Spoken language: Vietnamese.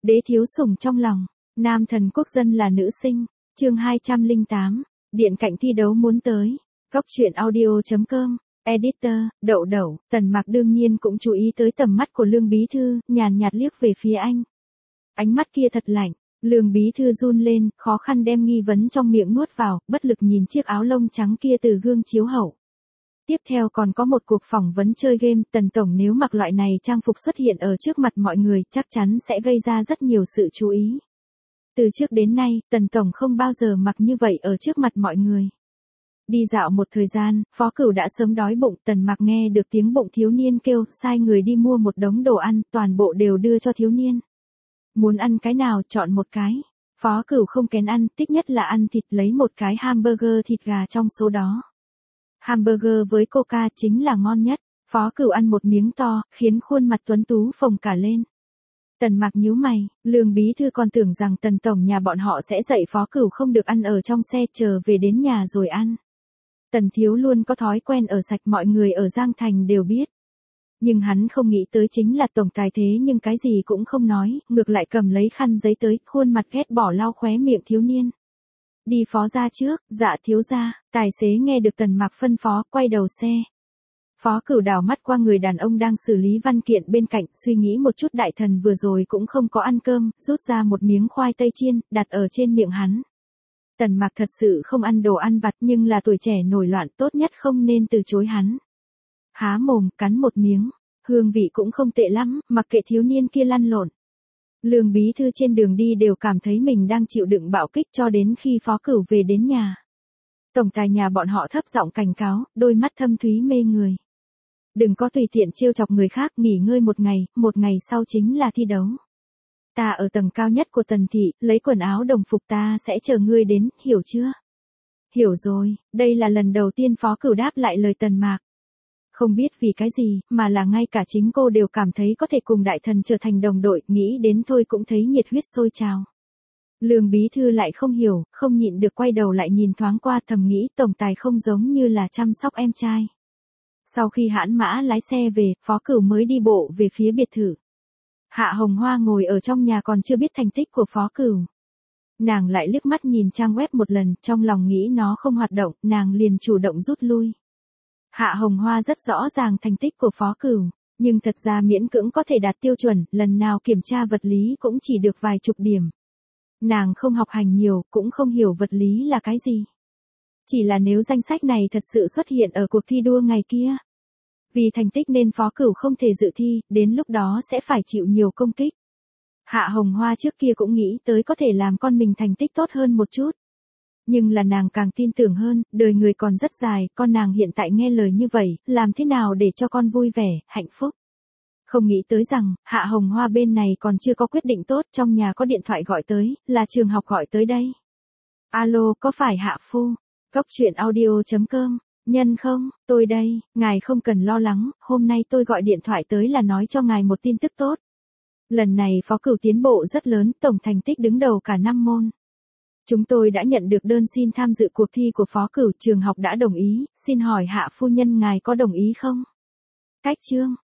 Đế thiếu sủng trong lòng, nam thần quốc dân là nữ sinh, chương 208, điện cạnh thi đấu muốn tới, góc truyện audio.com, editor, Đậu Đậu, Tần Mạc đương nhiên cũng chú ý tới tầm mắt của Lương Bí Thư, nhàn nhạt liếc về phía anh. Ánh mắt kia thật lạnh, Lương Bí Thư run lên, khó khăn đem nghi vấn trong miệng nuốt vào, bất lực nhìn chiếc áo lông trắng kia từ gương chiếu hậu. Tiếp theo còn có một cuộc phỏng vấn chơi game, Tần Tổng nếu mặc loại này trang phục xuất hiện ở trước mặt mọi người chắc chắn sẽ gây ra rất nhiều sự chú ý. Từ trước đến nay, Tần Tổng không bao giờ mặc như vậy ở trước mặt mọi người. Đi dạo một thời gian, Phó Cửu đã sớm đói bụng, Tần Mạc nghe được tiếng bụng thiếu niên kêu, sai người đi mua một đống đồ ăn, toàn bộ đều đưa cho thiếu niên. Muốn ăn cái nào chọn một cái. Phó Cửu không kén ăn, thích nhất là ăn thịt, lấy một cái hamburger thịt gà trong số đó. Hamburger với coca chính là ngon nhất. Phó Cửu ăn một miếng to, khiến khuôn mặt tuấn tú phồng cả lên. Tần Mạc nhíu mày, Lương Bí Thư còn tưởng rằng Tần Tổng nhà bọn họ sẽ dạy Phó Cửu không được ăn ở trong xe, chờ về đến nhà rồi ăn. Tần Thiếu luôn có thói quen ở sạch, mọi người ở Giang Thành đều biết. Nhưng hắn không nghĩ tới chính là tổng tài thế nhưng cái gì cũng không nói, ngược lại cầm lấy khăn giấy tới, khuôn mặt ghét bỏ lau khóe miệng thiếu niên. Đi Phó gia trước, dạ thiếu gia, tài xế nghe được Tần Mạc phân phó, quay đầu xe. Phó Cửu đảo mắt qua người đàn ông đang xử lý văn kiện bên cạnh, suy nghĩ một chút đại thần vừa rồi cũng không có ăn cơm, rút ra một miếng khoai tây chiên, đặt ở trên miệng hắn. Tần Mạc thật sự không ăn đồ ăn vặt nhưng là tuổi trẻ nổi loạn, tốt nhất không nên từ chối hắn. Há mồm, cắn một miếng, hương vị cũng không tệ lắm, mặc kệ thiếu niên kia lăn lộn. Lương Bí Thư trên đường đi đều cảm thấy mình đang chịu đựng bạo kích cho đến khi Phó Cửu về đến nhà. Tổng tài nhà bọn họ thấp giọng cảnh cáo, đôi mắt thâm thúy mê người. Đừng có tùy tiện trêu chọc người khác, nghỉ ngơi một ngày sau chính là thi đấu. Ta ở tầng cao nhất của Tần thị, lấy quần áo đồng phục, ta sẽ chờ ngươi đến, hiểu chưa? Hiểu rồi, đây là lần đầu tiên Phó Cửu đáp lại lời Tần Mạc. Không biết vì cái gì, mà là ngay cả chính cô đều cảm thấy có thể cùng đại thần trở thành đồng đội, nghĩ đến thôi cũng thấy nhiệt huyết sôi trào. Lương Bí Thư lại không hiểu, không nhịn được quay đầu lại nhìn thoáng qua, thầm nghĩ tổng tài không giống như là chăm sóc em trai. Sau khi hãn mã lái xe về, Phó Cửu mới đi bộ về phía biệt thự. Hạ Hồng Hoa ngồi ở trong nhà còn chưa biết thành tích của Phó Cửu. Nàng lại liếc mắt nhìn trang web một lần, trong lòng nghĩ nó không hoạt động, nàng liền chủ động rút lui. Hạ Hồng Hoa rất rõ ràng thành tích của Phó Cửu, nhưng thật ra miễn cưỡng có thể đạt tiêu chuẩn, lần nào kiểm tra vật lý cũng chỉ được vài chục điểm. Nàng không học hành nhiều, cũng không hiểu vật lý là cái gì. Chỉ là nếu danh sách này thật sự xuất hiện ở cuộc thi đua ngày kia. Vì thành tích nên Phó Cửu không thể dự thi, đến lúc đó sẽ phải chịu nhiều công kích. Hạ Hồng Hoa trước kia cũng nghĩ tới có thể làm con mình thành tích tốt hơn một chút. Nhưng là nàng càng tin tưởng hơn, đời người còn rất dài, con nàng hiện tại nghe lời như vậy, làm thế nào để cho con vui vẻ, hạnh phúc. Không nghĩ tới rằng, Hạ Hồng Hoa bên này còn chưa có quyết định tốt, trong nhà có điện thoại gọi tới, là trường học gọi tới đây. Alo, có phải Hạ Phu? Góc truyện audio.com, nhân không, tôi đây, ngài không cần lo lắng, hôm nay tôi gọi điện thoại tới là nói cho ngài một tin tức tốt. Lần này Phó Cửu tiến bộ rất lớn, tổng thành tích đứng đầu cả 5 môn. Chúng tôi đã nhận được đơn xin tham dự cuộc thi của Phó Cửu, trường học đã đồng ý, xin hỏi Hạ phu nhân ngài có đồng ý không? Cách chương,